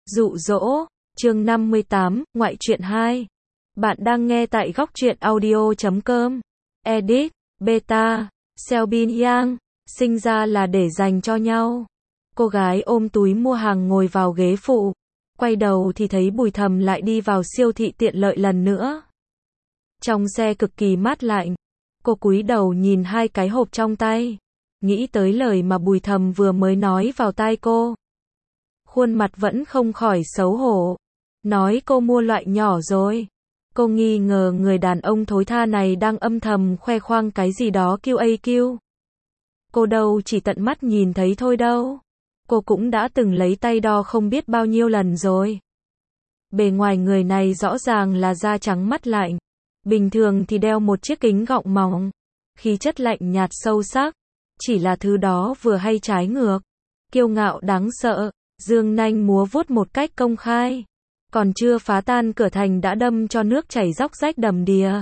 Dụ dỗ, chương 58, ngoại truyện 2. Bạn đang nghe tại góc truyện audio.com. Edit, Beta, Selbin Yang, sinh ra là để dành cho nhau. Cô gái ôm túi mua hàng ngồi vào ghế phụ. Quay đầu thì thấy Bùi Thầm lại đi vào siêu thị tiện lợi lần nữa. Trong xe cực kỳ mát lạnh. Cô cúi đầu nhìn hai cái hộp trong tay. Nghĩ tới lời mà Bùi Thầm vừa mới nói vào tai cô. Khuôn mặt vẫn không khỏi xấu hổ. Nói cô mua loại nhỏ rồi. Cô nghi ngờ người đàn ông thối tha này đang âm thầm khoe khoang cái gì đó QAQ. Cô đâu chỉ tận mắt nhìn thấy thôi đâu. Cô cũng đã từng lấy tay đo không biết bao nhiêu lần rồi. Bề ngoài người này rõ ràng là da trắng mắt lạnh. Bình thường thì đeo một chiếc kính gọng mỏng. Khí chất lạnh nhạt sâu sắc. Chỉ là thứ đó vừa hay trái ngược. Kiêu ngạo đáng sợ. Dương nanh múa vuốt một cách công khai. Còn chưa phá tan cửa thành đã đâm cho nước chảy róc rách đầm đìa.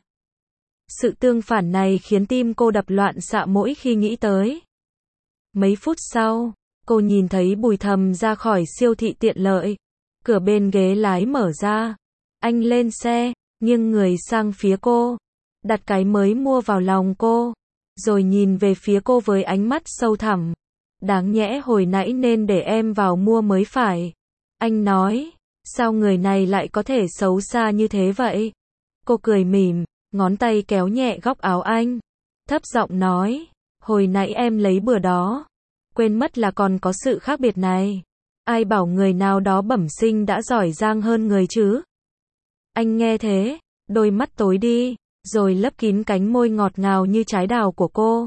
Sự tương phản này khiến tim cô đập loạn xạ mỗi khi nghĩ tới. Mấy phút sau, cô nhìn thấy Bùi Thầm ra khỏi siêu thị tiện lợi. Cửa bên ghế lái mở ra. Anh lên xe, nghiêng người sang phía cô. Đặt cái mới mua vào lòng cô. Rồi nhìn về phía cô với ánh mắt sâu thẳm. Đáng nhẽ hồi nãy nên để em vào mua mới phải. Anh nói, sao người này lại có thể xấu xa như thế vậy? Cô cười mỉm, ngón tay kéo nhẹ góc áo anh. Thấp giọng nói, hồi nãy em lấy bữa đó. Quên mất là còn có sự khác biệt này. Ai bảo người nào đó bẩm sinh đã giỏi giang hơn người chứ? Anh nghe thế, đôi mắt tối đi, rồi lấp kín cánh môi ngọt ngào như trái đào của cô.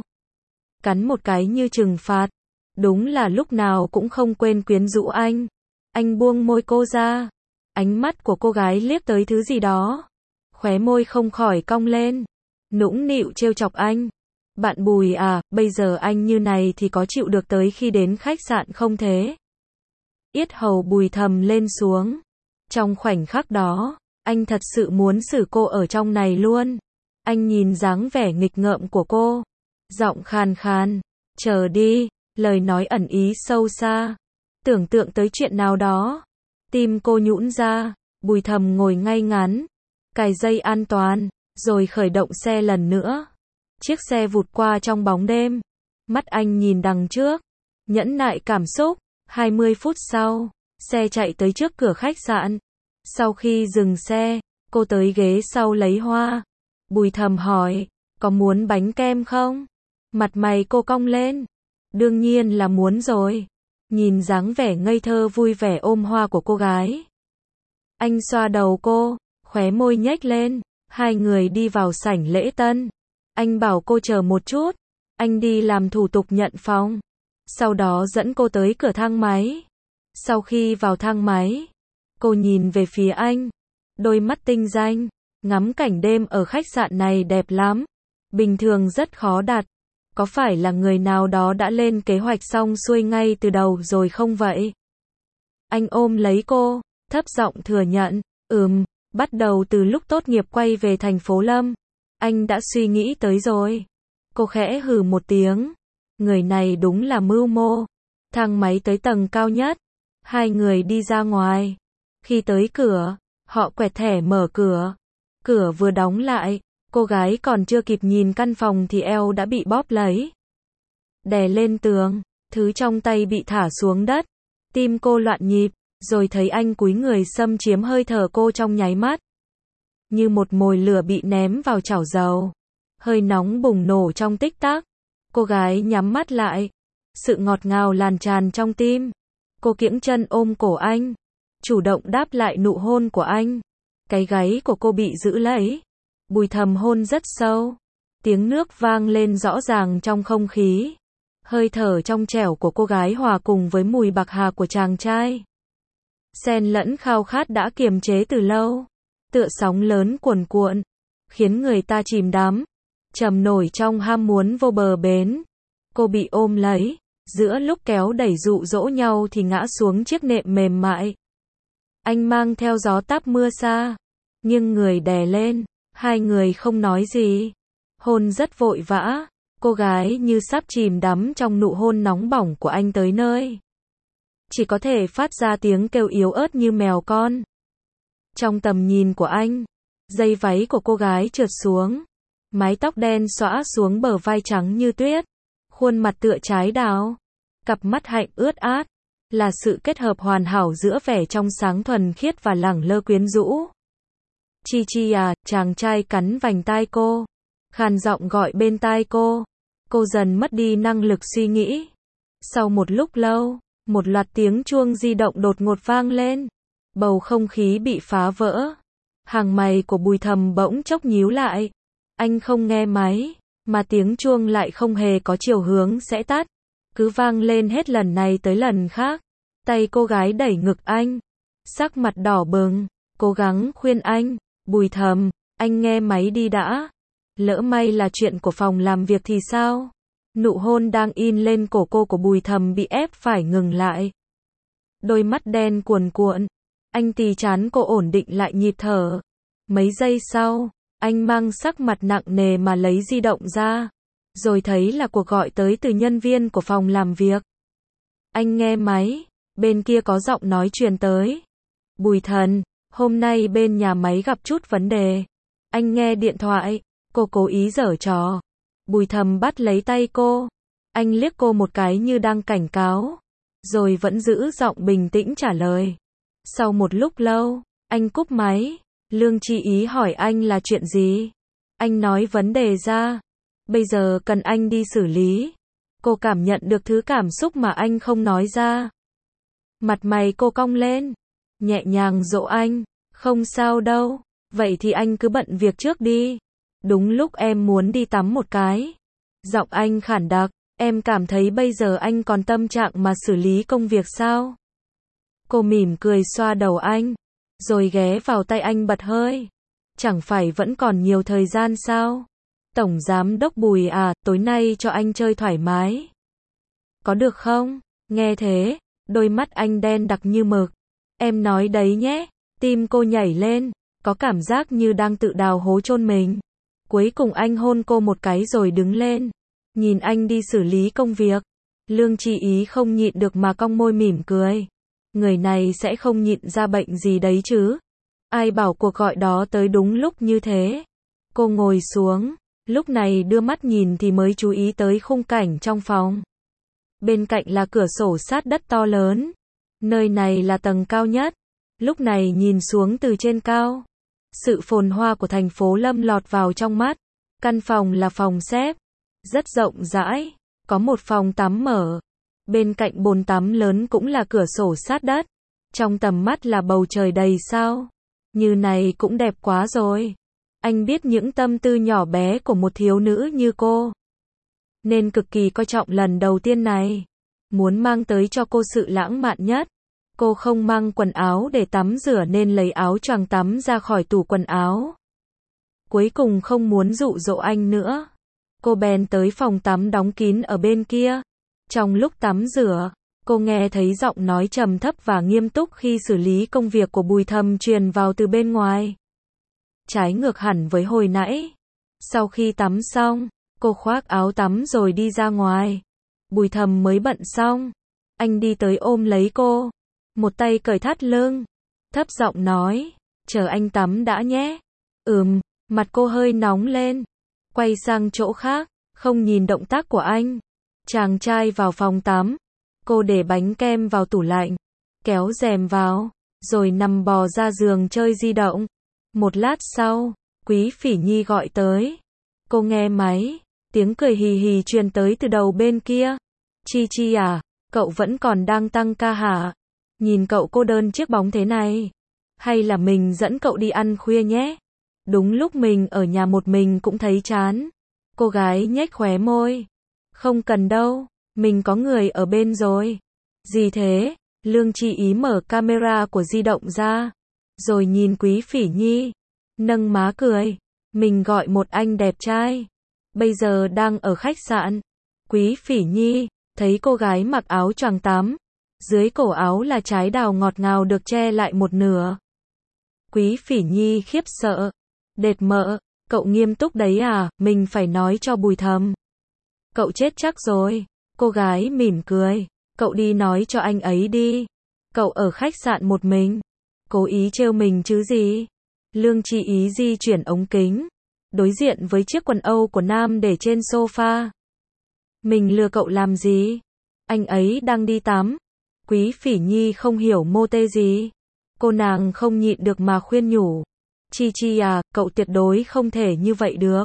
Cắn một cái như trừng phạt. Đúng là lúc nào cũng không quên quyến rũ anh. Anh buông môi cô ra. Ánh mắt của cô gái liếc tới thứ gì đó. Khóe môi không khỏi cong lên. Nũng nịu trêu chọc anh. Bạn Bùi à, bây giờ anh như này thì có chịu được tới khi đến khách sạn không thế? Yết hầu Bùi Thầm lên xuống. Trong khoảnh khắc đó, anh thật sự muốn xử cô ở trong này luôn. Anh nhìn dáng vẻ nghịch ngợm của cô. Giọng khàn khàn. Chờ đi. Lời nói ẩn ý sâu xa. Tưởng tượng tới chuyện nào đó. Tim cô nhũn ra. Bùi Thầm ngồi ngay ngắn. Cài dây an toàn. Rồi khởi động xe lần nữa. Chiếc xe vụt qua trong bóng đêm. Mắt anh nhìn đằng trước. Nhẫn nại cảm xúc. 20 phút sau. Xe chạy tới trước cửa khách sạn. Sau khi dừng xe. Cô tới ghế sau lấy hoa. Bùi Thầm hỏi. Có muốn bánh kem không? Mặt mày cô cong lên. Đương nhiên là muốn rồi. Nhìn dáng vẻ ngây thơ vui vẻ ôm hoa của cô gái. Anh xoa đầu cô, khóe môi nhếch lên. Hai người đi vào sảnh lễ tân. Anh bảo cô chờ một chút. Anh đi làm thủ tục nhận phòng. Sau đó dẫn cô tới cửa thang máy. Sau khi vào thang máy, cô nhìn về phía anh. Đôi mắt tinh danh. Ngắm cảnh đêm ở khách sạn này đẹp lắm. Bình thường rất khó đạt. Có phải là người nào đó đã lên kế hoạch xong xuôi ngay từ đầu rồi không vậy? Anh ôm lấy cô, thấp giọng thừa nhận, bắt đầu từ lúc tốt nghiệp quay về thành phố Lâm. Anh đã suy nghĩ tới rồi. Cô khẽ hừ một tiếng. Người này đúng là mưu mô. Thang máy tới tầng cao nhất. Hai người đi ra ngoài. Khi tới cửa, họ quẹt thẻ mở cửa. Cửa vừa đóng lại. Cô gái còn chưa kịp nhìn căn phòng thì eo đã bị bóp lấy. Đè lên tường, thứ trong tay bị thả xuống đất. Tim cô loạn nhịp, rồi thấy anh cúi người xâm chiếm hơi thở cô trong nháy mắt. Như một mồi lửa bị ném vào chảo dầu. Hơi nóng bùng nổ trong tích tắc. Cô gái nhắm mắt lại. Sự ngọt ngào lan tràn trong tim. Cô kiễng chân ôm cổ anh. Chủ động đáp lại nụ hôn của anh. Cái gáy của cô bị giữ lấy. Bùi Thầm hôn rất sâu. Tiếng nước vang lên rõ ràng trong không khí. Hơi thở trong trẻo của cô gái hòa cùng với mùi bạc hà của chàng trai. Xen lẫn khao khát đã kiềm chế từ lâu. Tựa sóng lớn cuồn cuộn. Khiến người ta chìm đắm. Trầm nổi trong ham muốn vô bờ bến. Cô bị ôm lấy. Giữa lúc kéo đẩy dụ dỗ nhau thì ngã xuống chiếc nệm mềm mại. Anh mang theo gió táp mưa xa. Nhưng người đè lên. Hai người không nói gì. Hôn rất vội vã. Cô gái như sắp chìm đắm trong nụ hôn nóng bỏng của anh tới nơi. chỉ có thể phát ra tiếng kêu yếu ớt như mèo con. Trong tầm nhìn của anh, dây váy của cô gái trượt xuống, mái tóc đen xõa xuống bờ vai trắng như tuyết, khuôn mặt tựa trái đào, cặp mắt hạnh ướt át, là sự kết hợp hoàn hảo giữa vẻ trong sáng thuần khiết và lẳng lơ quyến rũ. Chi Chi à, chàng trai cắn vành tai cô, khàn giọng gọi bên tai cô. Cô dần mất đi năng lực suy nghĩ. Sau một lúc lâu, một loạt tiếng chuông di động đột ngột vang lên. Bầu không khí bị phá vỡ. Hàng mày của Bùi Thầm bỗng chốc nhíu lại. Anh không nghe máy, mà tiếng chuông lại không hề có chiều hướng sẽ tắt. Cứ vang lên hết lần này tới lần khác. Tay cô gái đẩy ngực anh. Sắc mặt đỏ bừng, cố gắng khuyên anh. Bùi Thầm, anh nghe máy đi đã. Lỡ may là chuyện của phòng làm việc thì sao? Nụ hôn đang in lên cổ cô của Bùi Thầm bị ép phải ngừng lại. Đôi mắt đen cuồn cuộn. Anh tì chán cô ổn định lại nhịp thở. Mấy giây sau, anh mang sắc mặt nặng nề mà lấy di động ra. Rồi thấy là cuộc gọi tới từ nhân viên của phòng làm việc. Anh nghe máy, bên kia có giọng nói truyền tới. Bùi Thần, hôm nay bên nhà máy gặp chút vấn đề. Anh nghe điện thoại, cô cố ý giở trò. Bùi Thầm bắt lấy tay cô. Anh liếc cô một cái như đang cảnh cáo. Rồi vẫn giữ giọng bình tĩnh trả lời. Sau một lúc lâu, anh cúp máy. Lương Chi Ý hỏi anh là chuyện gì. Anh nói vấn đề ra. Bây giờ cần anh đi xử lý. Cô cảm nhận được thứ cảm xúc mà anh không nói ra. Mặt mày cô cong lên. Nhẹ nhàng dỗ anh. Không sao đâu. Vậy thì anh cứ bận việc trước đi. Đúng lúc em muốn đi tắm một cái. Giọng anh khản đặc. Em cảm thấy bây giờ anh còn tâm trạng mà xử lý công việc sao? Cô mỉm cười xoa đầu anh. Rồi ghé vào tay anh bật hơi. Chẳng phải vẫn còn nhiều thời gian sao? Tổng giám đốc Bùi à, tối nay cho anh chơi thoải mái. Có được không? Nghe thế, đôi mắt anh đen đặc như mực. Em nói đấy nhé. Tim cô nhảy lên, có cảm giác như đang tự đào hố chôn mình. Cuối cùng anh hôn cô một cái rồi đứng lên. Nhìn anh đi xử lý công việc. Lương Chi Ý không nhịn được mà cong môi mỉm cười. Người này sẽ không nhịn ra bệnh gì đấy chứ. Ai bảo cuộc gọi đó tới đúng lúc như thế. Cô ngồi xuống. Lúc này đưa mắt nhìn thì mới chú ý tới khung cảnh trong phòng. Bên cạnh là cửa sổ sát đất to lớn. Nơi này là tầng cao nhất. Lúc này nhìn xuống từ trên cao. Sự phồn hoa của thành phố lâm lọt vào trong mắt. Căn phòng là phòng xếp. Rất rộng rãi. Có một phòng tắm mở. Bên cạnh bồn tắm lớn cũng là cửa sổ sát đất. Trong tầm mắt là bầu trời đầy sao. Như này cũng đẹp quá rồi. Anh biết những tâm tư nhỏ bé của một thiếu nữ như cô. Nên cực kỳ coi trọng lần đầu tiên này. Muốn mang tới cho cô sự lãng mạn nhất. Cô không mang quần áo để tắm rửa nên lấy áo choàng tắm ra khỏi tủ quần áo. Cuối cùng không muốn dụ dỗ anh nữa. Cô bèn tới phòng tắm đóng kín ở bên kia. Trong lúc tắm rửa, cô nghe thấy giọng nói trầm thấp và nghiêm túc khi xử lý công việc của Bùi Thầm truyền vào từ bên ngoài. Trái ngược hẳn với hồi nãy. Sau khi tắm xong, cô khoác áo tắm rồi đi ra ngoài. Bùi Thầm mới bận xong. Anh đi tới ôm lấy cô. Một tay cởi thắt lưng. Thấp giọng nói, chờ anh tắm đã nhé. Mặt cô hơi nóng lên. Quay sang chỗ khác, không nhìn động tác của anh. Chàng trai vào phòng tắm. Cô để bánh kem vào tủ lạnh. Kéo rèm vào. Rồi nằm bò ra giường chơi di động. Một lát sau, Quý Phỉ Nhi gọi tới. Cô nghe máy. Tiếng cười hì hì truyền tới từ đầu bên kia. Chi Chi à, cậu vẫn còn đang tăng ca hả? Nhìn cậu cô đơn chiếc bóng thế này. Hay là mình dẫn cậu đi ăn khuya nhé? Đúng lúc mình ở nhà một mình cũng thấy chán. Cô gái nhếch khóe môi. Không cần đâu, mình có người ở bên rồi. Gì thế? Lương Chi Ý mở camera của di động ra. Rồi nhìn Quý Phỉ Nhi. Nâng má cười. Mình gọi một anh đẹp trai. Bây giờ đang ở khách sạn. Quý Phỉ Nhi thấy cô gái mặc áo choàng tắm. Dưới cổ áo là trái đào ngọt ngào được che lại một nửa. Quý Phỉ Nhi khiếp sợ. Đệt mợ, cậu nghiêm túc đấy à? Mình phải nói cho Bùi Thầm. Cậu chết chắc rồi. Cô gái mỉm cười. Cậu đi nói cho anh ấy đi. Cậu ở khách sạn một mình. Cố ý trêu mình chứ gì. Lương Chi Ý di chuyển ống kính. Đối diện với chiếc quần Âu của Nam để trên sofa. Mình lừa cậu làm gì? Anh ấy đang đi tắm. Quý Phỉ Nhi không hiểu mô tê gì. Cô nàng không nhịn được mà khuyên nhủ. Chi Chi à, cậu tuyệt đối không thể như vậy được.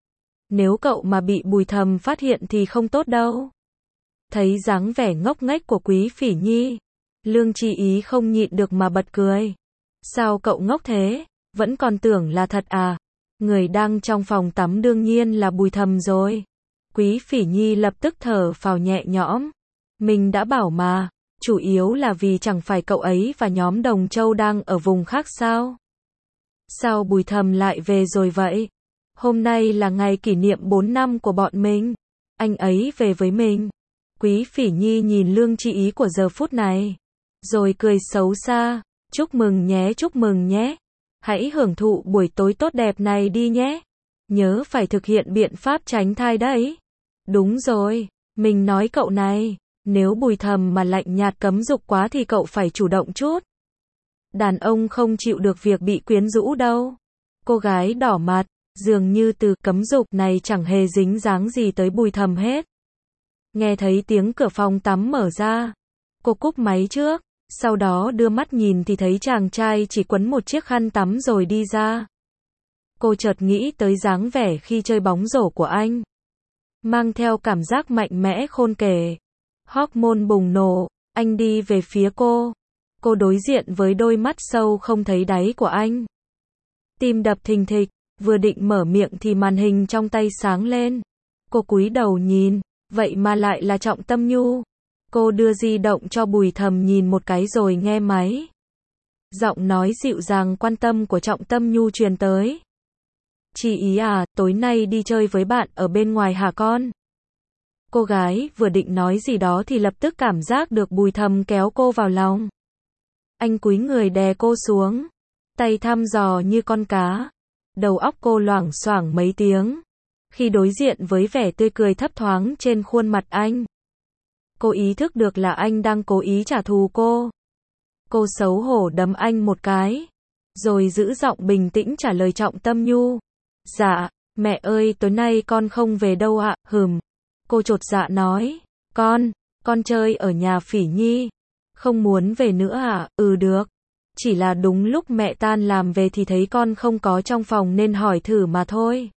Nếu cậu mà bị Bùi Thầm phát hiện thì không tốt đâu. Thấy dáng vẻ ngốc nghếch của Quý Phỉ Nhi, Lương Chi Ý không nhịn được mà bật cười. Sao cậu ngốc thế? Vẫn còn tưởng là thật à? Người đang trong phòng tắm đương nhiên là Bùi Thầm rồi. Quý Phỉ Nhi lập tức thở phào nhẹ nhõm. Mình đã bảo mà, chủ yếu là vì chẳng phải cậu ấy và nhóm Đồng Châu đang ở vùng khác sao? Sao Bùi Thầm lại về rồi vậy? Hôm nay là ngày kỷ niệm 4 năm của bọn mình. Anh ấy về với mình. Quý Phỉ Nhi nhìn Lương Chi Ý của giờ phút này. Rồi cười xấu xa. Chúc mừng nhé. Hãy hưởng thụ buổi tối tốt đẹp này đi nhé. Nhớ phải thực hiện biện pháp tránh thai đấy. Đúng rồi, mình nói cậu này. Nếu Bùi Thầm mà lạnh nhạt cấm dục quá thì cậu phải chủ động chút. Đàn ông không chịu được việc bị quyến rũ đâu. Cô gái đỏ mặt, dường như từ cấm dục này chẳng hề dính dáng gì tới Bùi Thầm hết. Nghe thấy tiếng cửa phòng tắm mở ra. Cô cúp máy trước, sau đó đưa mắt nhìn thì thấy chàng trai chỉ quấn một chiếc khăn tắm rồi đi ra. Cô chợt nghĩ tới dáng vẻ khi chơi bóng rổ của anh. Mang theo cảm giác mạnh mẽ khôn kể. Hormone bùng nổ, anh đi về phía cô. Cô đối diện với đôi mắt sâu không thấy đáy của anh. Tim đập thình thịch, vừa định mở miệng thì màn hình trong tay sáng lên. Cô cúi đầu nhìn, vậy mà lại là Trọng Tâm Nhu. Cô đưa di động cho Bùi Thầm nhìn một cái rồi nghe máy. Giọng nói dịu dàng quan tâm của Trọng Tâm Nhu truyền tới. Chị Ý à, tối nay đi chơi với bạn ở bên ngoài hả con? Cô gái vừa định nói gì đó thì lập tức cảm giác được Bùi Thầm kéo cô vào lòng. Anh cúi người đè cô xuống, tay thăm dò như con cá. Đầu óc cô loảng xoảng mấy tiếng, khi đối diện với vẻ tươi cười thấp thoáng trên khuôn mặt anh. Cô ý thức được là anh đang cố ý trả thù cô. Cô xấu hổ đấm anh một cái, rồi giữ giọng bình tĩnh trả lời Trọng Tâm Nhu. Dạ, mẹ ơi tối nay con không về đâu ạ, Cô chột dạ nói, con chơi ở nhà Phỉ Nhi. Không muốn về nữa à, được. Chỉ là đúng lúc mẹ tan làm về thì thấy con không có trong phòng nên hỏi thử mà thôi.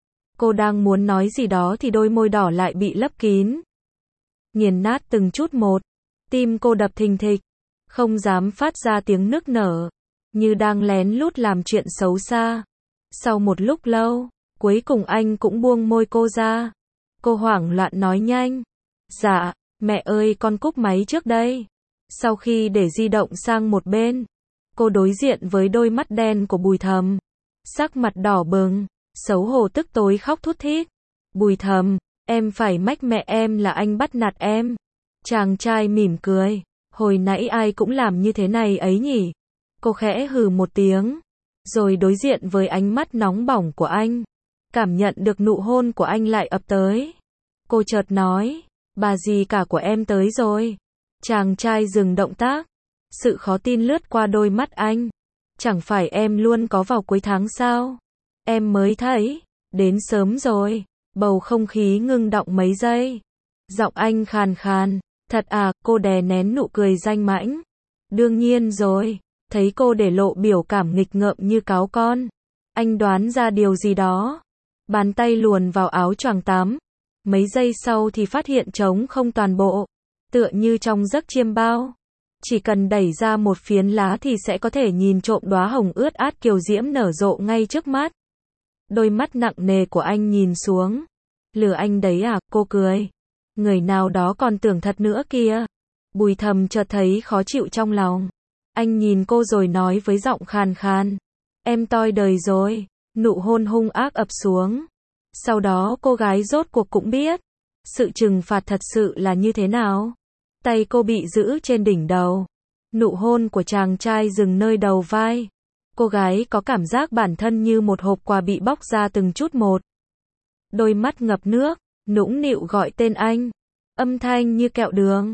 Cô đang muốn nói gì đó thì đôi môi đỏ lại bị lấp kín. Nghiền nát từng chút một. Tim cô đập thình thịch. Không dám phát ra tiếng nức nở. Như đang lén lút làm chuyện xấu xa. Sau một lúc lâu, cuối cùng anh cũng buông môi cô ra. Cô hoảng loạn nói nhanh. Dạ, mẹ ơi con cúp máy trước đây. Sau khi để di động sang một bên, cô đối diện với đôi mắt đen của Bùi Thầm. Sắc mặt đỏ bừng, xấu hổ tức tối khóc thút thít. Bùi Thầm, em phải mách mẹ em là anh bắt nạt em. Chàng trai mỉm cười. Hồi nãy ai cũng làm như thế này ấy nhỉ? Cô khẽ hừ một tiếng, rồi đối diện với ánh mắt nóng bỏng của anh. Cảm nhận được nụ hôn của anh lại ập tới. Cô chợt nói, bà dì cả của em tới rồi. Chàng trai dừng động tác. Sự khó tin lướt qua đôi mắt anh. Chẳng phải em luôn có vào cuối tháng sao? Em mới thấy. Đến sớm rồi. Bầu không khí ngưng đọng mấy giây. Giọng anh khàn khàn. Thật à, cô đè nén nụ cười danh mãnh. Đương nhiên rồi. Thấy cô để lộ biểu cảm nghịch ngợm như cáo con. Anh đoán ra điều gì đó. Bàn tay luồn vào áo choàng tắm. Mấy giây sau thì phát hiện trống không toàn bộ. Tựa như trong giấc chiêm bao. Chỉ cần đẩy ra một phiến lá thì sẽ có thể nhìn trộm đóa hồng ướt át kiều diễm nở rộ ngay trước mắt. Đôi mắt nặng nề của anh nhìn xuống. Lừa anh đấy à, cô cười. Người nào đó còn tưởng thật nữa kìa. Bùi Thầm chợt thấy khó chịu trong lòng. Anh nhìn cô rồi nói với giọng khàn khàn. Em toi đời rồi. Nụ hôn hung ác ập xuống. Sau đó cô gái rốt cuộc cũng biết. Sự trừng phạt thật sự là như thế nào. Tay cô bị giữ trên đỉnh đầu. Nụ hôn của chàng trai dừng nơi đầu vai. Cô gái có cảm giác bản thân như một hộp quà bị bóc ra từng chút một. Đôi mắt ngập nước, nũng nịu gọi tên anh. Âm thanh như kẹo đường.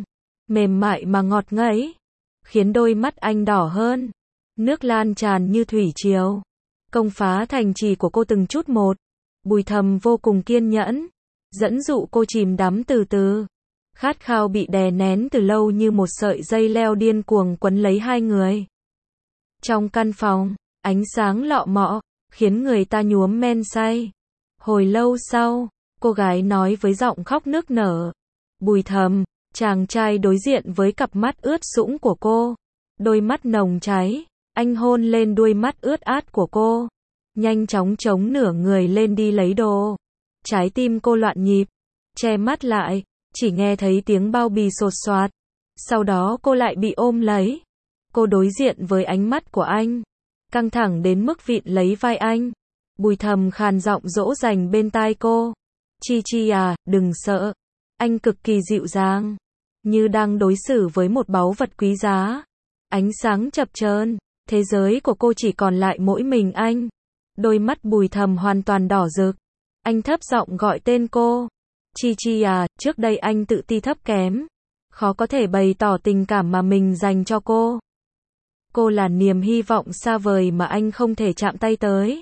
mềm mại mà ngọt ngấy, khiến đôi mắt anh đỏ hơn. Nước lan tràn như thủy triều, công phá thành trì của cô từng chút một. Bùi Thầm vô cùng kiên nhẫn, dẫn dụ cô chìm đắm từ từ. Khát khao bị đè nén từ lâu như một sợi dây leo điên cuồng quấn lấy hai người. Trong căn phòng, ánh sáng lọ mọ, khiến người ta nhuốm men say. Hồi lâu sau, cô gái nói với giọng khóc nức nở. Bùi Thầm, chàng trai đối diện với cặp mắt ướt sũng của cô. Đôi mắt nồng cháy, anh hôn lên đuôi mắt ướt át của cô. Nhanh chóng chống nửa người lên đi lấy đồ. Trái tim cô loạn nhịp, che mắt lại, chỉ nghe thấy tiếng bao bì sột soạt. Sau đó cô lại bị ôm lấy. Cô đối diện với ánh mắt của anh, căng thẳng đến mức vịn lấy vai anh. Bùi Thầm khàn giọng dỗ dành bên tai cô. Chi Chi à, đừng sợ. Anh cực kỳ dịu dàng, như đang đối xử với một báu vật quý giá. Ánh sáng chập chờn, thế giới của cô chỉ còn lại mỗi mình anh. Đôi mắt Bùi Thầm hoàn toàn đỏ rực. Anh thấp giọng gọi tên cô. Chi Chi à, trước đây anh tự ti thấp kém, khó có thể bày tỏ tình cảm mà mình dành cho cô. Cô là niềm hy vọng xa vời mà anh không thể chạm tay tới.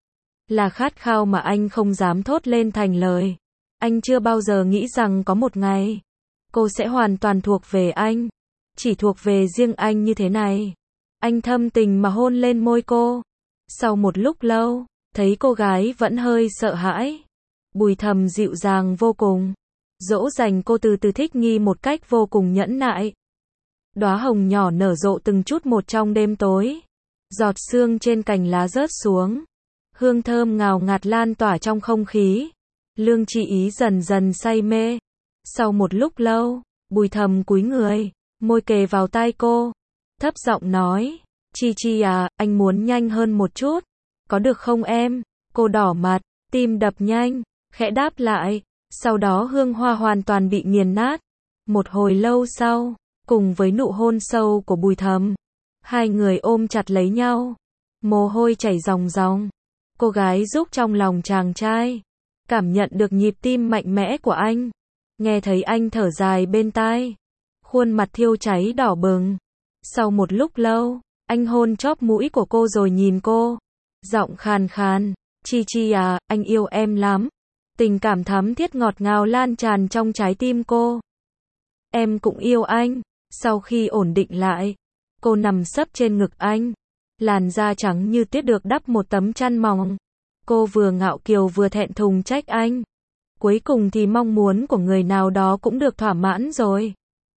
Là khát khao mà anh không dám thốt lên thành lời. Anh chưa bao giờ nghĩ rằng có một ngày, cô sẽ hoàn toàn thuộc về anh. Chỉ thuộc về riêng anh như thế này. Anh thâm tình mà hôn lên môi cô. Sau một lúc lâu, thấy cô gái vẫn hơi sợ hãi. Bùi Thầm dịu dàng vô cùng, dỗ dành cô từ từ thích nghi một cách vô cùng nhẫn nại. Đóa hồng nhỏ nở rộ từng chút một trong đêm tối. Giọt sương trên cành lá rớt xuống. Hương thơm ngào ngạt lan tỏa trong không khí. Lương Tri Ý dần dần say mê. Sau một lúc lâu, Bùi Thầm cúi người, môi kề vào tai cô, thấp giọng nói, Chi Chi à, anh muốn nhanh hơn một chút, có được không em? Cô đỏ mặt, tim đập nhanh, khẽ đáp lại, sau đó hương hoa hoàn toàn bị nghiền nát. Một hồi lâu sau, cùng với nụ hôn sâu của Bùi Thầm, hai người ôm chặt lấy nhau, mồ hôi chảy ròng ròng. Cô gái rúc trong lòng chàng trai, cảm nhận được nhịp tim mạnh mẽ của anh, nghe thấy anh thở dài bên tai, khuôn mặt thiêu cháy đỏ bừng. Sau một lúc lâu, anh hôn chóp mũi của cô rồi nhìn cô, giọng khàn khàn, Chi Chi à, anh yêu em lắm. Tình cảm thắm thiết ngọt ngào lan tràn trong trái tim cô. Em cũng yêu anh. Sau khi ổn định lại, cô nằm sấp trên ngực anh, làn da trắng như tuyết được đắp một tấm chăn mỏng. Cô vừa ngạo kiều vừa thẹn thùng trách anh. Cuối cùng thì mong muốn của người nào đó cũng được thỏa mãn rồi.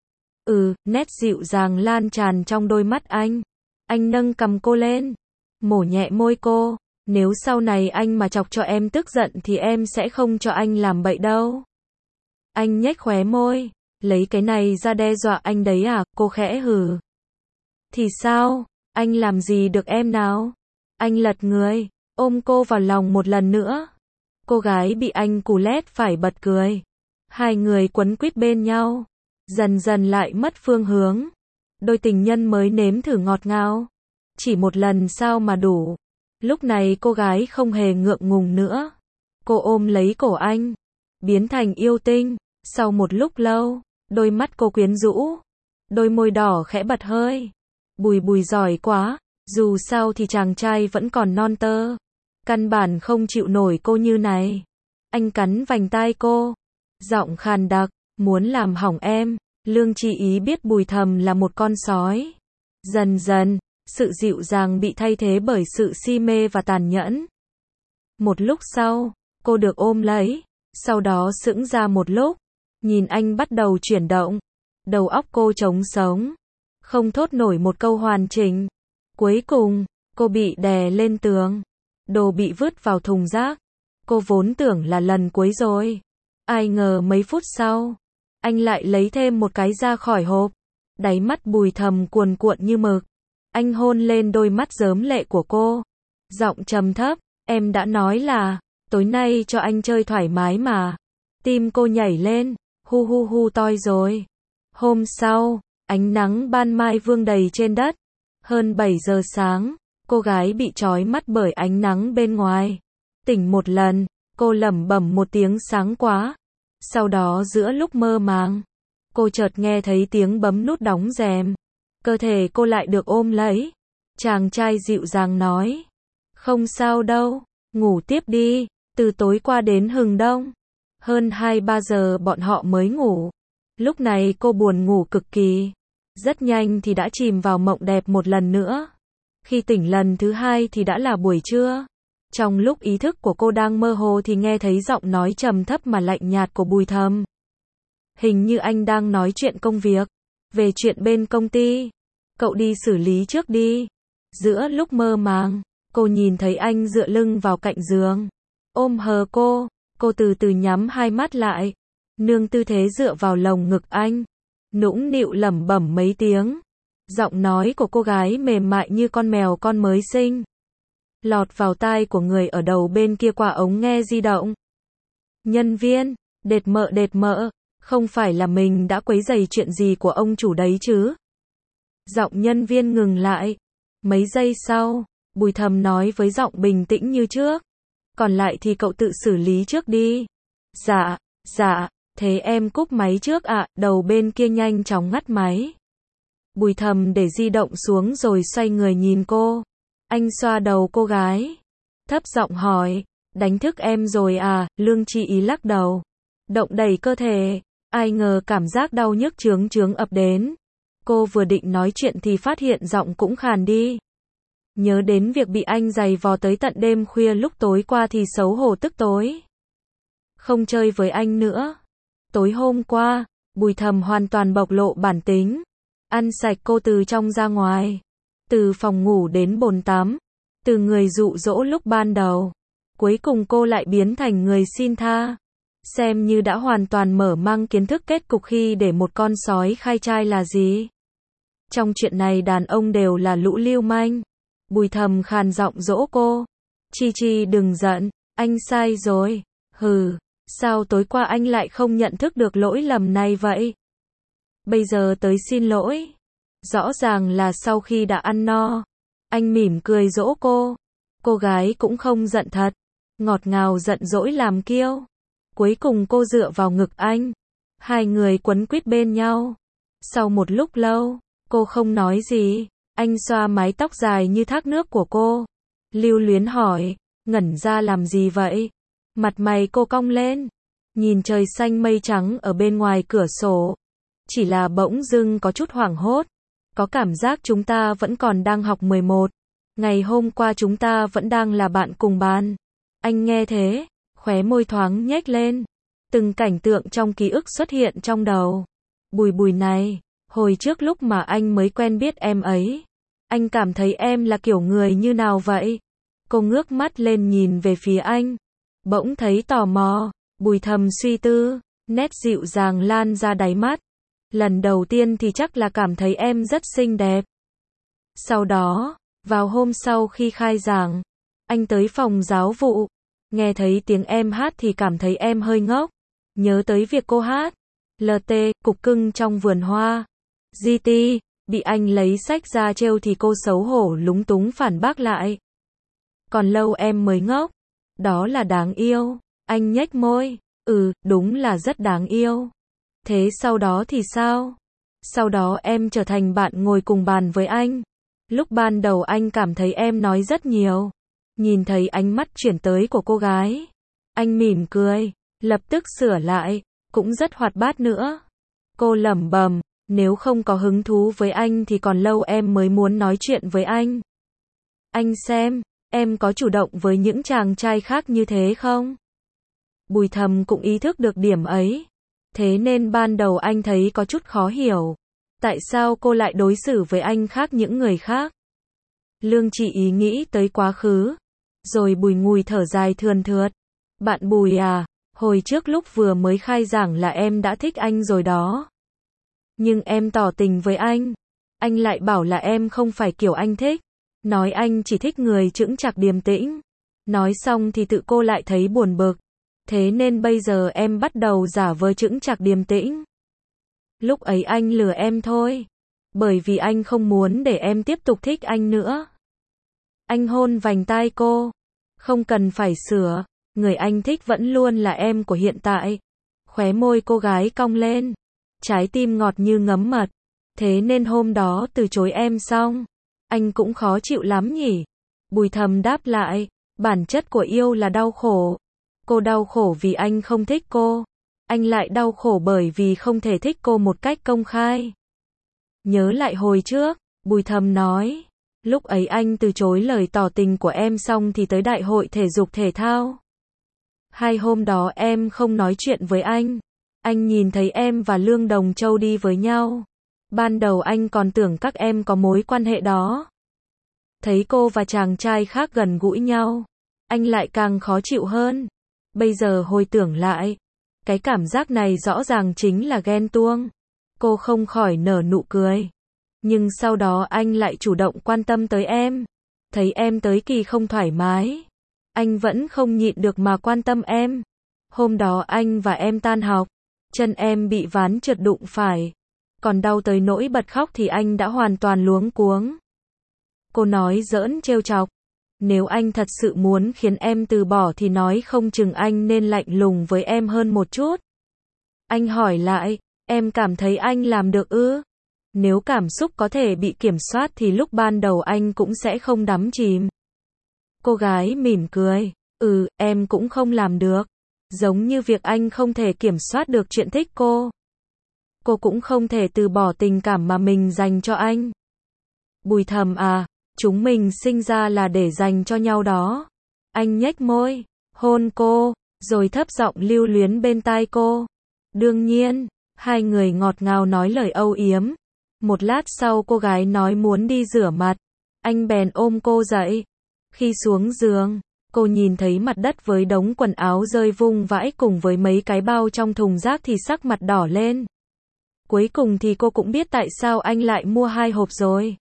Nét dịu dàng lan tràn trong đôi mắt anh. Anh nâng cằm cô lên, mổ nhẹ môi cô. Nếu sau này anh mà chọc cho em tức giận thì em sẽ không cho anh làm bậy đâu. Anh nhếch khóe môi, lấy cái này ra đe dọa anh đấy à? Cô khẽ hừ. Thì sao? Anh làm gì được em nào? Anh lật người, ôm cô vào lòng một lần nữa. Cô gái bị anh cù lét phải bật cười. Hai người quấn quýt bên nhau, dần dần lại mất phương hướng. Đôi tình nhân mới nếm thử ngọt ngào, chỉ một lần sao mà đủ. Lúc này cô gái không hề ngượng ngùng nữa. Cô ôm lấy cổ anh, biến thành yêu tinh. Sau một lúc lâu, đôi mắt cô quyến rũ, đôi môi đỏ khẽ bật hơi. Bùi giỏi quá, dù sao thì chàng trai vẫn còn non tơ, căn bản không chịu nổi cô như này. Anh cắn vành tai cô, giọng khàn đặc, muốn làm hỏng em. Lương Tri Ý biết Bùi Thầm là một con sói. Dần dần, sự dịu dàng bị thay thế bởi sự si mê và tàn nhẫn. Một lúc sau, cô được ôm lấy, sau đó sững ra một lúc, nhìn anh bắt đầu chuyển động. Đầu óc cô trống sống, không thốt nổi một câu hoàn chỉnh. Cuối cùng, cô bị đè lên tường, đồ bị vứt vào thùng rác. Cô vốn tưởng là lần cuối rồi. Ai ngờ mấy phút sau, anh lại lấy thêm một cái ra khỏi hộp. Đáy mắt Bùi Thầm cuồn cuộn như mực. Anh hôn lên đôi mắt rớm lệ của cô, giọng trầm thấp, em đã nói là, tối nay cho anh chơi thoải mái mà. Tim cô nhảy lên, hu hu hu toi rồi. Hôm sau, ánh nắng ban mai vương đầy trên đất. Hơn 7 giờ sáng, cô gái bị trói mắt bởi ánh nắng bên ngoài. Tỉnh một lần, cô lẩm bẩm một tiếng sáng quá. Sau đó giữa lúc mơ màng, Cô chợt nghe thấy tiếng bấm nút đóng rèm. Cơ thể cô lại được ôm lấy. Chàng trai dịu dàng nói. Không sao đâu, ngủ tiếp đi, từ tối qua đến hừng đông. Hơn 2-3 giờ bọn họ mới ngủ. Lúc này cô buồn ngủ cực kỳ. Rất nhanh thì đã chìm vào mộng đẹp một lần nữa. Khi tỉnh lần thứ hai thì đã là buổi trưa. Trong lúc ý thức của cô đang mơ hồ thì nghe thấy giọng nói trầm thấp mà lạnh nhạt của Bùi Thầm. Hình như anh đang nói chuyện công việc. Về chuyện bên công ty. Cậu đi xử lý trước đi. Giữa lúc mơ màng, cô nhìn thấy anh dựa lưng vào cạnh giường. Ôm hờ cô từ từ nhắm hai mắt lại. Nương tư thế dựa vào lồng ngực anh. Nũng nịu lẩm bẩm mấy tiếng. Giọng nói của cô gái mềm mại như con mèo con mới sinh. Lọt vào tai của người ở đầu bên kia qua ống nghe di động. Nhân viên, đệt mợ, không phải là mình đã quấy rầy chuyện gì của ông chủ đấy chứ? Giọng nhân viên ngừng lại. Mấy giây sau, Bùi Thầm nói với giọng bình tĩnh như trước. Còn lại thì cậu tự xử lý trước đi. Dạ, thế em cúp máy trước ạ. Đầu bên kia nhanh chóng ngắt máy. Bùi Thầm để di động xuống rồi xoay người nhìn cô. Anh xoa đầu cô gái. Thấp giọng hỏi. Đánh thức em rồi à? Lương Chi Ý lắc đầu. Động đẩy cơ thể. Ai ngờ cảm giác đau nhức chướng ập đến. Cô vừa định nói chuyện thì phát hiện giọng cũng khàn đi. Nhớ đến việc bị anh giày vò tới tận đêm khuya lúc tối qua thì xấu hổ tức tối. Không chơi với anh nữa. Tối hôm qua, Bùi Thầm hoàn toàn bộc lộ bản tính. Ăn sạch cô từ trong ra ngoài. Từ phòng ngủ đến bồn tắm. Từ người dụ dỗ lúc ban đầu. Cuối cùng cô lại biến thành người xin tha. Xem như đã hoàn toàn mở mang kiến thức kết cục khi để một con sói khai trai là gì. Trong chuyện này đàn ông đều là lũ lưu manh. Bùi Thầm khàn giọng dỗ cô. Chi đừng giận, anh sai rồi. Hừ, sao tối qua anh lại không nhận thức được lỗi lầm này vậy? Bây giờ tới xin lỗi. Rõ ràng là sau khi đã ăn no. Anh mỉm cười dỗ cô. Cô gái cũng không giận thật. Ngọt ngào giận dỗi làm kiêu. Cuối cùng cô dựa vào ngực anh. Hai người quấn quýt bên nhau. Sau một lúc lâu, cô không nói gì. Anh xoa mái tóc dài như thác nước của cô. Lưu luyến hỏi, ngẩn ra làm gì vậy? Mặt mày cô cong lên. Nhìn trời xanh mây trắng ở bên ngoài cửa sổ. Chỉ là bỗng dưng có chút hoảng hốt. Có cảm giác chúng ta vẫn còn đang học 11. Ngày hôm qua chúng ta vẫn đang là bạn cùng bàn. Anh nghe thế, khóe môi thoáng nhếch lên. Từng cảnh tượng trong ký ức xuất hiện trong đầu. Bùi này, hồi trước lúc mà anh mới quen biết em ấy. Anh cảm thấy em là kiểu người như nào vậy? Cô ngước mắt lên nhìn về phía anh. Bỗng thấy tò mò. Bùi Thầm suy tư. Nét dịu dàng lan ra đáy mắt. Lần đầu tiên thì chắc là cảm thấy em rất xinh đẹp. Sau đó, vào hôm sau khi khai giảng, anh tới phòng giáo vụ. Nghe thấy tiếng em hát thì cảm thấy em hơi ngốc. Nhớ tới việc cô hát LT, cục cưng trong vườn hoa. GT, bị anh lấy sách ra trêu thì cô xấu hổ lúng túng phản bác lại. Còn lâu em mới ngốc. Đó là đáng yêu. Anh nhếch môi. Đúng là rất đáng yêu. Thế sau đó thì sao? Sau đó em trở thành bạn ngồi cùng bàn với anh. Lúc ban đầu anh cảm thấy em nói rất nhiều. Nhìn thấy ánh mắt chuyển tới của cô gái. Anh mỉm cười, lập tức sửa lại, cũng rất hoạt bát nữa. Cô lẩm bẩm, nếu không có hứng thú với anh thì còn lâu em mới muốn nói chuyện với anh. Anh xem, em có chủ động với những chàng trai khác như thế không? Bùi Thầm cũng ý thức được điểm ấy. Thế nên ban đầu anh thấy có chút khó hiểu. Tại sao cô lại đối xử với anh khác những người khác? Lương Chỉ Ý nghĩ tới quá khứ. Rồi bùi ngùi thở dài thườn thượt. Bạn Bùi à, hồi trước lúc vừa mới khai giảng là em đã thích anh rồi đó. Nhưng em tỏ tình với anh lại bảo là em không phải kiểu anh thích. Nói anh chỉ thích người chững chạc điềm tĩnh. Nói xong thì tự cô lại thấy buồn bực. Thế nên bây giờ em bắt đầu giả vờ chững chạc điềm tĩnh. Lúc ấy anh lừa em thôi. Bởi vì anh không muốn để em tiếp tục thích anh nữa. Anh hôn vành tai cô. Không cần phải sửa. Người anh thích vẫn luôn là em của hiện tại. Khóe môi cô gái cong lên. trái tim ngọt như ngấm mật. Thế nên hôm đó từ chối em xong, anh cũng khó chịu lắm nhỉ? Bùi Thầm đáp lại, bản chất của yêu là đau khổ. Cô đau khổ vì anh không thích cô. Anh lại đau khổ bởi vì không thể thích cô một cách công khai. Nhớ lại hồi trước, Bùi Thầm nói, lúc ấy anh từ chối lời tỏ tình của em xong thì tới đại hội thể dục thể thao. Hai hôm đó em không nói chuyện với anh. Anh nhìn thấy em và Lương Đồng Châu đi với nhau. Ban đầu anh còn tưởng các em có mối quan hệ đó. Thấy cô và chàng trai khác gần gũi nhau, anh lại càng khó chịu hơn. Bây giờ hồi tưởng lại, cái cảm giác này rõ ràng chính là ghen tuông. Cô không khỏi nở nụ cười. Nhưng sau đó anh lại chủ động quan tâm tới em. Thấy em tới kỳ không thoải mái, anh vẫn không nhịn được mà quan tâm em. Hôm đó anh và em tan học, chân em bị ván trượt đụng phải. Còn đau tới nỗi bật khóc thì anh đã hoàn toàn luống cuống. Cô nói giỡn trêu chọc. Nếu anh thật sự muốn khiến em từ bỏ thì nói không chừng anh nên lạnh lùng với em hơn một chút. Anh hỏi lại, em cảm thấy anh làm được ư? Nếu cảm xúc có thể bị kiểm soát thì lúc ban đầu anh cũng sẽ không đắm chìm. Cô gái mỉm cười, em cũng không làm được. Giống như việc anh không thể kiểm soát được chuyện thích cô. Cô cũng không thể từ bỏ tình cảm mà mình dành cho anh. Bùi Thầm à, chúng mình sinh ra là để dành cho nhau đó. Anh nhếch môi, hôn cô, rồi thấp giọng lưu luyến bên tai cô. Đương nhiên, hai người ngọt ngào nói lời âu yếm. Một lát sau cô gái nói muốn đi rửa mặt. Anh bèn ôm cô dậy. Khi xuống giường, cô nhìn thấy mặt đất với đống quần áo rơi vung vãi cùng với mấy cái bao trong thùng rác thì sắc mặt đỏ lên. Cuối cùng thì cô cũng biết tại sao anh lại mua 2 hộp rồi.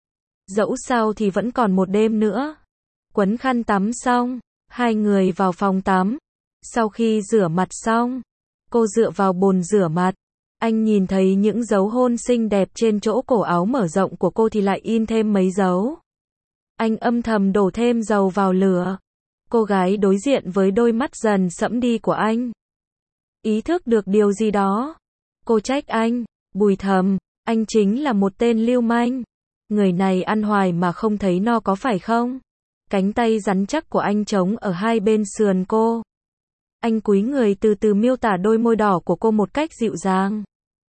Dẫu sao thì vẫn còn một đêm nữa. Quấn khăn tắm xong, hai người vào phòng tắm. Sau khi rửa mặt xong, cô dựa vào bồn rửa mặt. Anh nhìn thấy những dấu hôn xinh đẹp trên chỗ cổ áo mở rộng của cô thì lại in thêm mấy dấu. Anh âm thầm đổ thêm dầu vào lửa. Cô gái đối diện với đôi mắt dần sẫm đi của anh. Ý thức được điều gì đó. Cô trách anh, Bùi Thầm, anh chính là một tên lưu manh. Người này ăn hoài mà không thấy no có phải không? Cánh tay rắn chắc của anh trống ở hai bên sườn cô. Anh cúi người từ từ miêu tả đôi môi đỏ của cô một cách dịu dàng.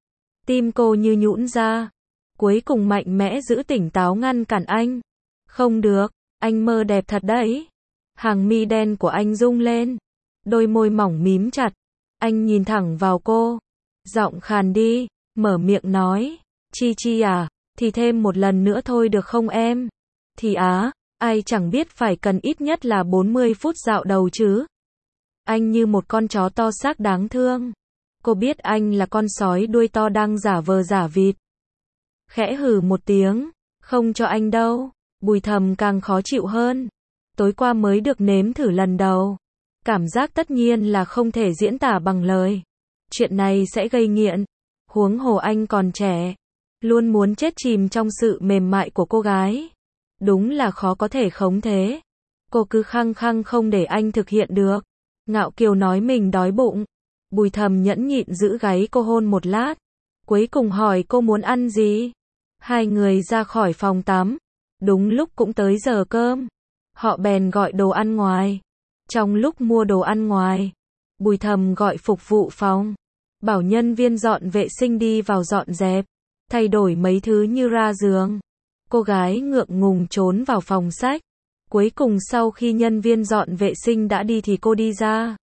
Tim cô như nhũn ra. Cuối cùng mạnh mẽ giữ tỉnh táo ngăn cản anh. Không được, anh mơ đẹp thật đấy. Hàng mi đen của anh rung lên. Đôi môi mỏng mím chặt. Anh nhìn thẳng vào cô. Giọng khàn đi, mở miệng nói. Chi Chi à, thì thêm một lần nữa thôi được không em? Thì ai chẳng biết phải cần ít nhất là 40 phút dạo đầu chứ. Anh như một con chó to xác đáng thương. Cô biết anh là con sói đuôi to đang giả vờ giả vịt. Khẽ hừ một tiếng, không cho anh đâu. Bùi Thầm càng khó chịu hơn. Tối qua mới được nếm thử lần đầu. Cảm giác tất nhiên là không thể diễn tả bằng lời. Chuyện này sẽ gây nghiện. Huống hồ anh còn trẻ. Luôn muốn chết chìm trong sự mềm mại của cô gái. Đúng là khó có thể khống chế. Cô cứ khăng khăng không để anh thực hiện được. Ngạo kiều nói mình đói bụng. Bùi Thầm nhẫn nhịn giữ gáy cô hôn một lát. Cuối cùng hỏi cô muốn ăn gì. Hai người ra khỏi phòng tắm. Đúng lúc cũng tới giờ cơm. Họ bèn gọi đồ ăn ngoài. Trong lúc mua đồ ăn ngoài, Bùi Thầm gọi phục vụ phòng. Bảo nhân viên dọn vệ sinh đi vào dọn dẹp. Thay đổi mấy thứ như ra giường. Cô gái ngượng ngùng trốn vào phòng sách. Cuối cùng sau khi nhân viên dọn vệ sinh đã đi thì cô đi ra.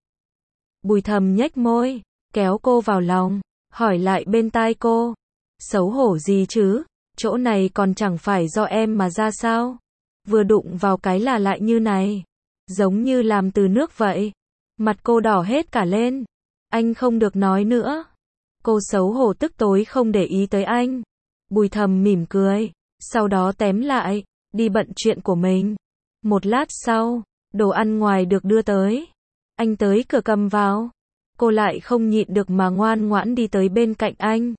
Bùi Thầm nhếch môi, kéo cô vào lòng, hỏi lại bên tai cô. Xấu hổ gì chứ, chỗ này còn chẳng phải do em mà ra sao? Vừa đụng vào cái là lại như này. Giống như làm từ nước vậy. Mặt cô đỏ hết cả lên. Anh không được nói nữa. Cô xấu hổ tức tối không để ý tới anh. Bùi Thầm mỉm cười. Sau đó tém lại, đi bận chuyện của mình. Một lát sau, đồ ăn ngoài được đưa tới. Anh tới cửa cầm vào. Cô lại không nhịn được mà ngoan ngoãn đi tới bên cạnh anh.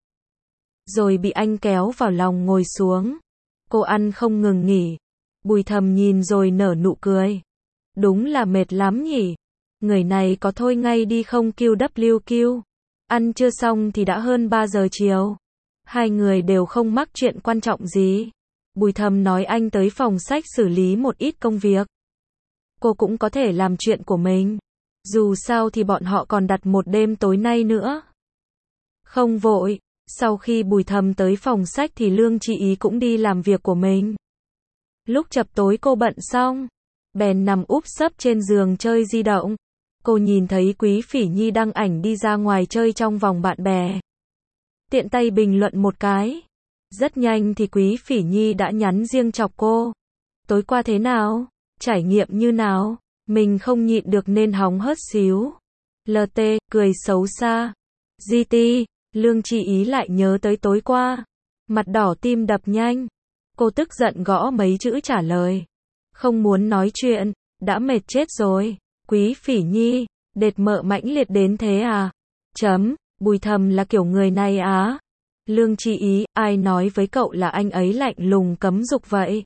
Rồi bị anh kéo vào lòng ngồi xuống. Cô ăn không ngừng nghỉ. Bùi Thầm nhìn rồi nở nụ cười. Đúng là mệt lắm nhỉ. Người này có thôi ngay đi không QWQ. Ăn trưa xong thì đã hơn 3 giờ chiều. Hai người đều không mắc chuyện quan trọng gì. Bùi Thầm nói anh tới phòng sách xử lý một ít công việc. Cô cũng có thể làm chuyện của mình. Dù sao thì bọn họ còn đặt một đêm tối nay nữa. Không vội. Sau khi Bùi Thầm tới phòng sách thì Lương Chị Ý cũng đi làm việc của mình. Lúc chập tối cô bận xong, bèn nằm úp sấp trên giường chơi di động. Cô nhìn thấy Quý Phỉ Nhi đăng ảnh đi ra ngoài chơi trong vòng bạn bè. Tiện tay bình luận một cái. Rất nhanh thì Quý Phỉ Nhi đã nhắn riêng chọc cô. Tối qua thế nào? Trải nghiệm như nào? Mình không nhịn được nên hóng hớt xíu. LT, cười xấu xa. GT, Lương Chị Ý lại nhớ tới tối qua. Mặt đỏ tim đập nhanh. Cô tức giận gõ mấy chữ trả lời. Không muốn nói chuyện, đã mệt chết rồi. Quý Phỉ Nhi, đệt mợ mãnh liệt đến thế à? Bùi Thầm là kiểu người này á. Lương Chị Ý, ai nói với cậu là anh ấy lạnh lùng cấm dục vậy?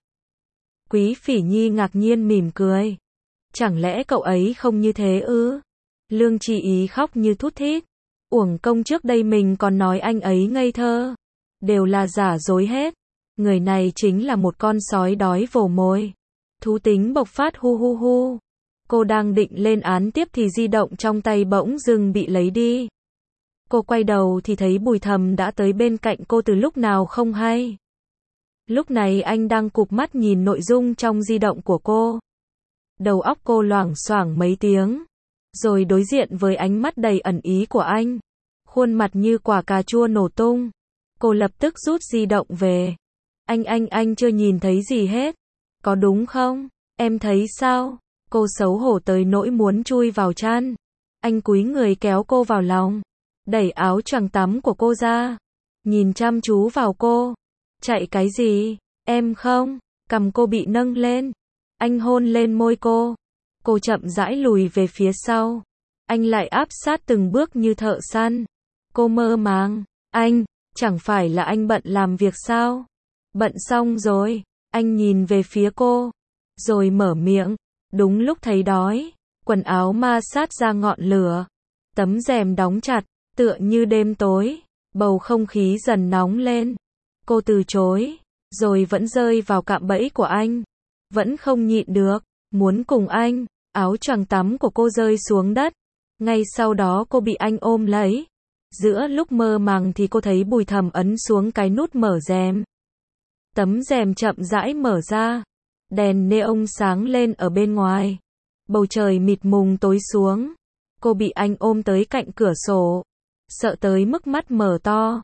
Quý Phỉ Nhi ngạc nhiên mỉm cười. Chẳng lẽ cậu ấy không như thế ư? Lương Chị Ý khóc như thút thít. Uổng công trước đây mình còn nói anh ấy ngây thơ. Đều là giả dối hết. Người này chính là một con sói đói vồ mồi. Thú tính bộc phát hu hu hu. Cô đang định lên án tiếp thì di động trong tay bỗng dưng bị lấy đi. Cô quay đầu thì thấy Bùi Thầm đã tới bên cạnh cô từ lúc nào không hay. Lúc này anh đang cụp mắt nhìn nội dung trong di động của cô. Đầu óc cô loảng xoảng mấy tiếng. Rồi đối diện với ánh mắt đầy ẩn ý của anh. Khuôn mặt như quả cà chua nổ tung. Cô lập tức rút di động về. Anh chưa nhìn thấy gì hết. Có đúng không? Em thấy sao? Cô xấu hổ tới nỗi muốn chui vào chăn. Anh cúi người kéo cô vào lòng. Đẩy áo choàng tắm của cô ra. Nhìn chăm chú vào cô. Chạy cái gì? Em không? Cằm cô bị nâng lên. Anh hôn lên môi cô. Cô chậm rãi lùi về phía sau. Anh lại áp sát từng bước như thợ săn. Cô mơ màng. Anh, chẳng phải là anh bận làm việc sao? Bận xong rồi. Anh nhìn về phía cô. Rồi mở miệng. Đúng lúc thấy đói. Quần áo ma sát ra ngọn lửa. Tấm rèm đóng chặt. Tựa như đêm tối. Bầu không khí dần nóng lên. Cô từ chối. Rồi vẫn rơi vào cạm bẫy của anh. Vẫn không nhịn được. Muốn cùng anh. Áo choàng tắm của cô rơi xuống đất. Ngay sau đó cô bị anh ôm lấy. Giữa lúc mơ màng thì cô thấy Bùi Thầm ấn xuống cái nút mở rèm. Tấm rèm chậm rãi mở ra. Đèn neon sáng lên ở bên ngoài. Bầu trời mịt mùng tối xuống. Cô bị anh ôm tới cạnh cửa sổ. Sợ tới mức mắt mở to.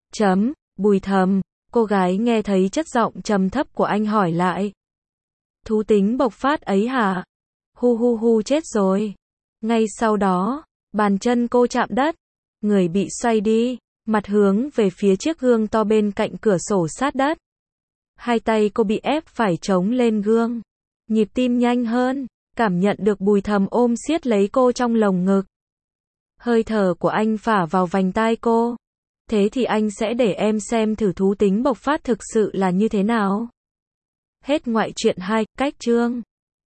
Bùi Thầm, cô gái nghe thấy chất giọng trầm thấp của anh hỏi lại. Thú tính bộc phát ấy hả? Hu hu hu chết rồi. Ngay sau đó, bàn chân cô chạm đất. Người bị xoay đi, mặt hướng về phía chiếc gương to bên cạnh cửa sổ sát đất. Hai tay cô bị ép phải chống lên gương. Nhịp tim nhanh hơn, cảm nhận được Bùi Thầm ôm siết lấy cô trong lồng ngực. Hơi thở của anh phả vào vành tai cô. Thế thì anh sẽ để em xem thử thú tính bộc phát thực sự là như thế nào. Hết ngoại truyện 2, cách chương.